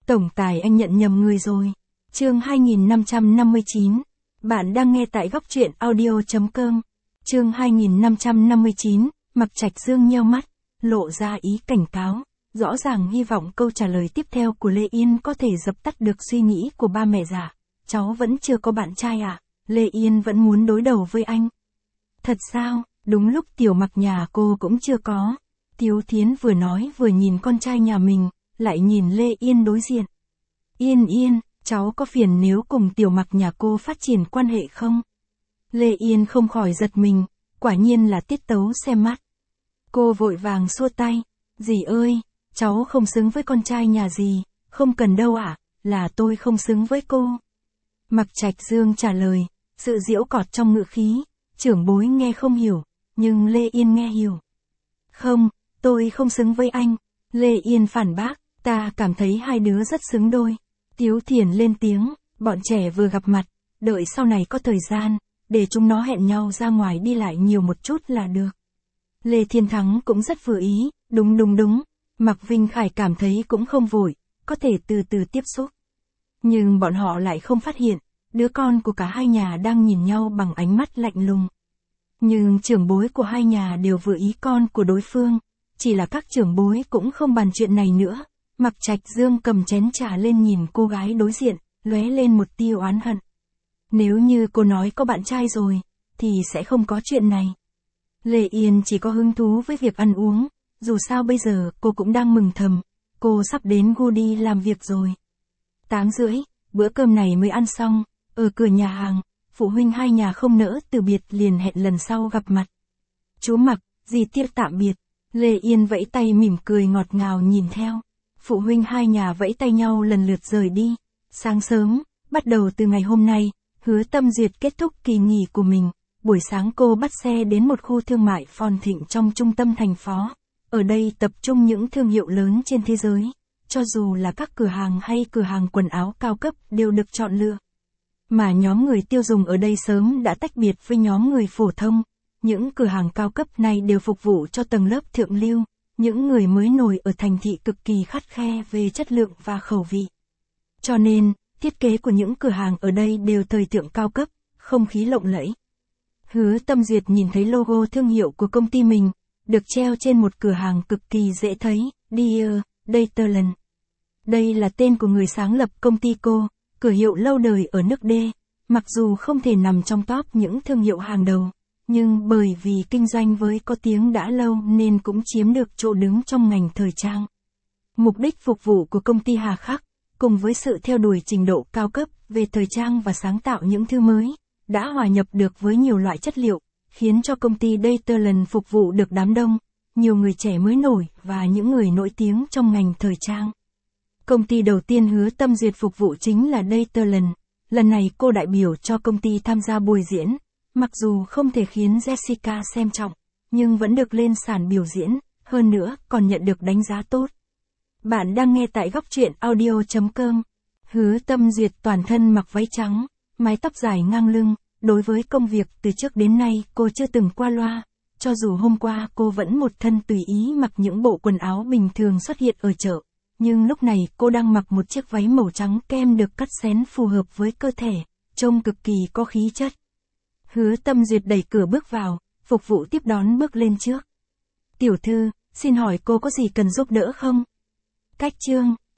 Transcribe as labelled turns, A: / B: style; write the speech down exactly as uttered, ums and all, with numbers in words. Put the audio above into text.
A: Tổng tài anh nhận nhầm người rồi. Chương hai nghìn năm trăm năm mươi chín. Bạn đang nghe tại góc truyện audio chấm com. Chương hai nghìn năm trăm năm mươi chín, Mạc Trạch Dương nheo mắt, lộ ra ý cảnh cáo, rõ ràng hy vọng câu trả lời tiếp theo của Lê Yên có thể dập tắt được suy nghĩ của ba mẹ già. Cháu vẫn chưa có bạn trai à? Lê Yên vẫn muốn đối đầu với anh. Thật sao? Đúng lúc Tiểu Mặc nhà cô cũng chưa có. Tiếu Thiến vừa nói vừa nhìn con trai nhà mình, lại nhìn Lê Yên đối diện. Yên Yên, cháu có phiền nếu cùng Tiểu Mặc nhà cô phát triển quan hệ không? Lê Yên không khỏi giật mình, quả nhiên là tiết tấu xem mắt. Cô vội vàng xua tay, dì ơi, cháu không xứng với con trai nhà dì, không cần đâu ạ, à, là tôi không xứng với cô. Mạc Trạch Dương trả lời, sự giễu cọt trong ngữ khí, trưởng bối nghe không hiểu, nhưng Lê Yên nghe hiểu. Không, tôi không xứng với anh. Lê Yên phản bác, ta cảm thấy hai đứa rất xứng đôi. Tiếu Thiền lên tiếng, bọn trẻ vừa gặp mặt, đợi sau này có thời gian, để chúng nó hẹn nhau ra ngoài đi lại nhiều một chút là được. Lê Thiên Thắng cũng rất vừa ý, đúng đúng đúng, Mạc Vinh Khải cảm thấy cũng không vội, có thể từ từ tiếp xúc. Nhưng bọn họ lại không phát hiện, đứa con của cả hai nhà đang nhìn nhau bằng ánh mắt lạnh lùng. Nhưng trưởng bối của hai nhà đều vừa ý con của đối phương, chỉ là các trưởng bối cũng không bàn chuyện này nữa. Mạc Trạch Dương cầm chén trà lên nhìn cô gái đối diện, lóe lên một tia oán hận. Nếu như cô nói có bạn trai rồi, thì sẽ không có chuyện này. Lê Yên chỉ có hứng thú với việc ăn uống, dù sao bây giờ cô cũng đang mừng thầm, cô sắp đến gu đi làm việc rồi. Tám rưỡi, bữa cơm này mới ăn xong, ở cửa nhà hàng, phụ huynh hai nhà không nỡ từ biệt liền hẹn lần sau gặp mặt. Chú Mặc, dì Tiết tạm biệt. Lê Yên vẫy tay mỉm cười ngọt ngào nhìn theo. Phụ huynh hai nhà vẫy tay nhau lần lượt rời đi. Sáng sớm, bắt đầu từ ngày hôm nay, Hứa Tâm Duyệt kết thúc kỳ nghỉ của mình. Buổi sáng cô bắt xe đến một khu thương mại phồn thịnh trong trung tâm thành phố. Ở đây tập trung những thương hiệu lớn trên thế giới. Cho dù là các cửa hàng hay cửa hàng quần áo cao cấp đều được chọn lựa. Mà nhóm người tiêu dùng ở đây sớm đã tách biệt với nhóm người phổ thông. Những cửa hàng cao cấp này đều phục vụ cho tầng lớp thượng lưu, những người mới nổi ở thành thị cực kỳ khắt khe về chất lượng và khẩu vị. Cho nên, thiết kế của những cửa hàng ở đây đều thời thượng cao cấp, không khí lộng lẫy. Hứa Tâm Duyệt nhìn thấy logo thương hiệu của công ty mình, được treo trên một cửa hàng cực kỳ dễ thấy, Dear Dayterland. Đây là tên của người sáng lập công ty cô, cửa hiệu lâu đời ở nước D, mặc dù không thể nằm trong top những thương hiệu hàng đầu. Nhưng bởi vì kinh doanh với có tiếng đã lâu nên cũng chiếm được chỗ đứng trong ngành thời trang. Mục đích phục vụ của công ty hà khắc, cùng với sự theo đuổi trình độ cao cấp về thời trang và sáng tạo những thứ mới, đã hòa nhập được với nhiều loại chất liệu, khiến cho công ty Dayterland phục vụ được đám đông, nhiều người trẻ mới nổi và những người nổi tiếng trong ngành thời trang. Công ty đầu tiên Hứa Tâm Duyệt phục vụ chính là Dayterland. Lần này cô đại biểu cho công ty tham gia buổi diễn. Mặc dù không thể khiến Jessica xem trọng, nhưng vẫn được lên sàn biểu diễn, hơn nữa còn nhận được đánh giá tốt. Bạn đang nghe tại góc truyện audio chấm com. Hứa Tâm Duyệt toàn thân mặc váy trắng, mái tóc dài ngang lưng, đối với công việc từ trước đến nay cô chưa từng qua loa, cho dù hôm qua cô vẫn một thân tùy ý mặc những bộ quần áo bình thường xuất hiện ở chợ, nhưng lúc này cô đang mặc một chiếc váy màu trắng kem được cắt xén phù hợp với cơ thể, trông cực kỳ có khí chất. Hứa Tâm Duyệt đẩy cửa bước vào, phục vụ tiếp đón bước lên trước. Tiểu thư, xin hỏi cô có gì cần giúp đỡ không? Cách chương.